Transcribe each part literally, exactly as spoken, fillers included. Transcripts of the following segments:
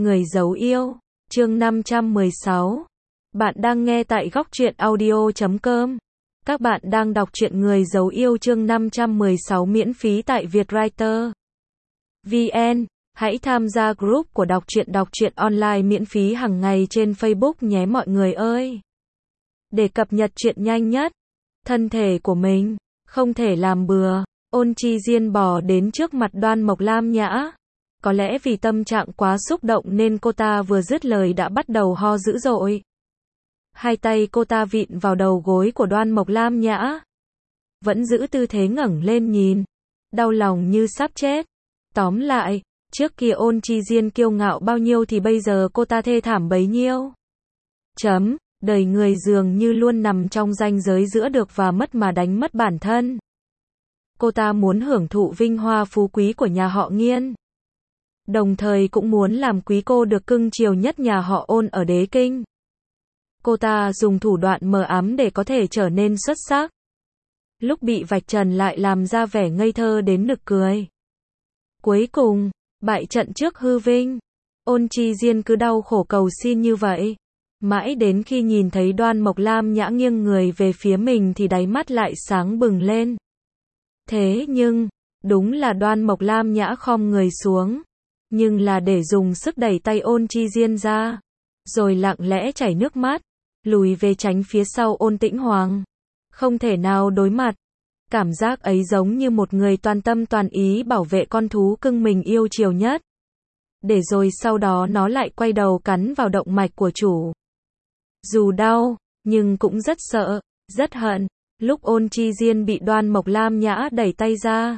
Người giấu yêu, chương năm trăm mười sáu. Bạn đang nghe tại góc truyện audio chấm com. Các bạn đang đọc truyện Người giấu yêu chương năm trăm mười sáu miễn phí tại Vietwriter vê en. Hãy tham gia group của đọc truyện đọc truyện online miễn phí hàng ngày trên Facebook nhé mọi người ơi. Để cập nhật truyện nhanh nhất, thân thể của mình không thể làm bừa. Ôn Chi Diên bò đến trước mặt Đoan Mộc Lam Nhã. Có lẽ vì tâm trạng quá xúc động nên cô ta vừa dứt lời đã bắt đầu ho dữ dội. Hai tay cô ta vịn vào đầu gối của Đoan Mộc Lam Nhã. Vẫn giữ tư thế ngẩng lên nhìn. Đau lòng như sắp chết. Tóm lại, trước kia Ôn Chi Diên kiêu ngạo bao nhiêu thì bây giờ cô ta thê thảm bấy nhiêu. Chấm, đời người dường như luôn nằm trong ranh giới giữa được và mất mà đánh mất bản thân. Cô ta muốn hưởng thụ vinh hoa phú quý của nhà họ Nghiên. Đồng thời cũng muốn làm quý cô được cưng chiều nhất nhà họ Ôn ở Đế Kinh. Cô ta dùng thủ đoạn mờ ám để có thể trở nên xuất sắc. Lúc bị vạch trần lại làm ra vẻ ngây thơ đến nực cười. Cuối cùng, bại trận trước hư vinh. Ôn Chi Diên cứ đau khổ cầu xin như vậy. Mãi đến khi nhìn thấy Đoan Mộc Lam Nhã nghiêng người về phía mình thì đáy mắt lại sáng bừng lên. Thế nhưng, đúng là Đoan Mộc Lam Nhã khom người xuống. Nhưng là để dùng sức đẩy tay Ôn Chi Diên ra. Rồi lặng lẽ chảy nước mắt. Lùi về tránh phía sau Ôn Tĩnh Hoàng. Không thể nào đối mặt. Cảm giác ấy giống như một người toàn tâm toàn ý bảo vệ con thú cưng mình yêu chiều nhất. Để rồi sau đó nó lại quay đầu cắn vào động mạch của chủ. Dù đau, nhưng cũng rất sợ, rất hận. Lúc Ôn Chi Diên bị Đoan Mộc Lam Nhã đẩy tay ra.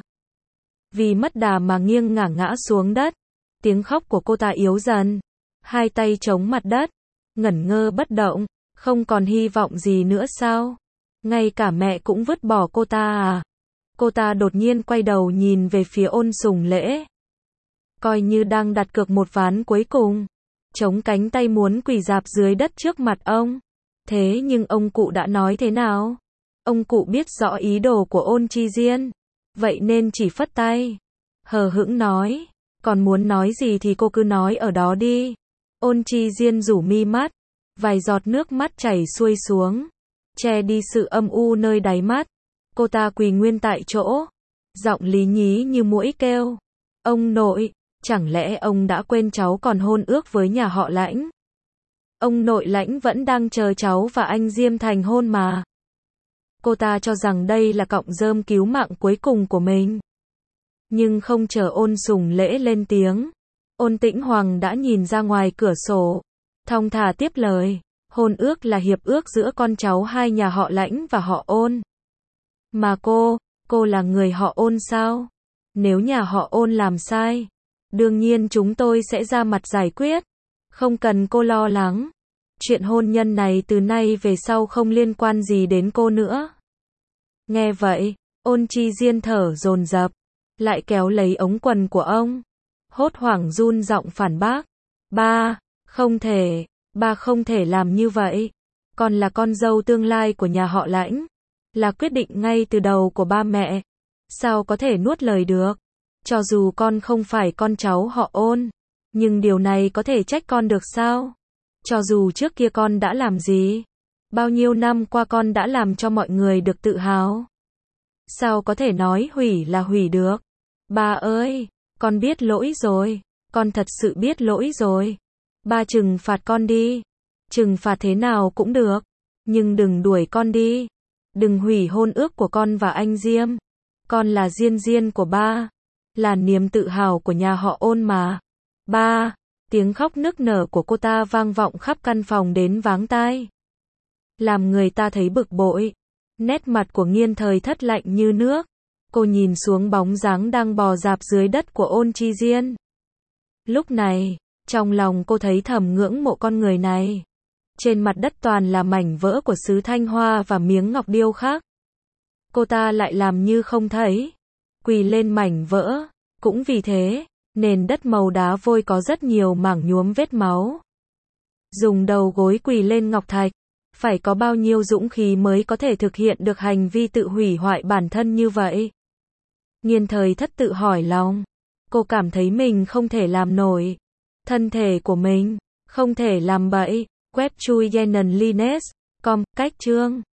Vì mất đà mà nghiêng ngả ngã xuống đất. Tiếng khóc của cô ta yếu dần. Hai tay chống mặt đất. Ngẩn ngơ bất động. Không còn hy vọng gì nữa sao? Ngay cả mẹ cũng vứt bỏ cô ta à? Cô ta đột nhiên quay đầu nhìn về phía Ôn Sùng Lễ. Coi như đang đặt cược một ván cuối cùng. Chống cánh tay muốn quỳ rạp dưới đất trước mặt ông. Thế nhưng ông cụ đã nói thế nào? Ông cụ biết rõ ý đồ của Ôn Chi Diên. Vậy nên chỉ phất tay. Hờ hững nói. Còn muốn nói gì thì cô cứ nói ở đó đi. Ôn Chi Diên rủ mi mắt. Vài giọt nước mắt chảy xuôi xuống. Che đi sự âm u nơi đáy mắt. Cô ta quỳ nguyên tại chỗ. Giọng lý nhí như muỗi kêu. Ông nội, chẳng lẽ ông đã quên cháu còn hôn ước với nhà họ Lãnh? Ông nội Lãnh vẫn đang chờ cháu và anh Diêm thành hôn mà. Cô ta cho rằng đây là cọng rơm cứu mạng cuối cùng của mình. Nhưng không chờ Ôn Sùng Lễ lên tiếng. Ôn Tĩnh Hoàng đã nhìn ra ngoài cửa sổ. Thong thả tiếp lời. Hôn ước là hiệp ước giữa con cháu hai nhà họ Lãnh và họ Ôn. Mà cô, cô là người họ Ôn sao? Nếu nhà họ Ôn làm sai, đương nhiên chúng tôi sẽ ra mặt giải quyết. Không cần cô lo lắng. Chuyện hôn nhân này từ nay về sau không liên quan gì đến cô nữa. Nghe vậy, Ôn Chi Diên thở dồn dập, lại kéo lấy ống quần của ông. Hốt hoảng run giọng phản bác. Ba, không thể, ba không thể làm như vậy. Con là con dâu tương lai của nhà họ Lãnh. Là quyết định ngay từ đầu của ba mẹ. Sao có thể nuốt lời được? Cho dù con không phải con cháu họ Ôn. Nhưng điều này có thể trách con được sao? Cho dù trước kia con đã làm gì? Bao nhiêu năm qua con đã làm cho mọi người được tự hào? Sao có thể nói hủy là hủy được? Ba ơi, con biết lỗi rồi. Con thật sự biết lỗi rồi. Ba trừng phạt con đi. Trừng phạt thế nào cũng được. Nhưng đừng đuổi con đi. Đừng hủy hôn ước của con và anh Diêm. Con là Diên Diên của ba. Là niềm tự hào của nhà họ Ôn mà. Ba, tiếng khóc nức nở của cô ta vang vọng khắp căn phòng đến váng tai. Làm người ta thấy bực bội. Nét mặt của Nghiên Thời Thất lạnh như nước. Cô nhìn xuống bóng dáng đang bò rạp dưới đất của Ôn Chi Diên. Lúc này, trong lòng cô thấy thầm ngưỡng mộ con người này. Trên mặt đất toàn là mảnh vỡ của sứ thanh hoa và miếng ngọc điêu khắc. Cô ta lại làm như không thấy. Quỳ lên mảnh vỡ. Cũng vì thế, nền đất màu đá vôi có rất nhiều mảng nhuốm vết máu. Dùng đầu gối quỳ lên ngọc thạch. Phải có bao nhiêu dũng khí mới có thể thực hiện được hành vi tự hủy hoại bản thân như vậy? Nghiên Thời Thất tự hỏi lòng. Cô cảm thấy mình không thể làm nổi. thân thể của mình, không thể làm bậy. Web chui Yenon Lines. Com, cách chương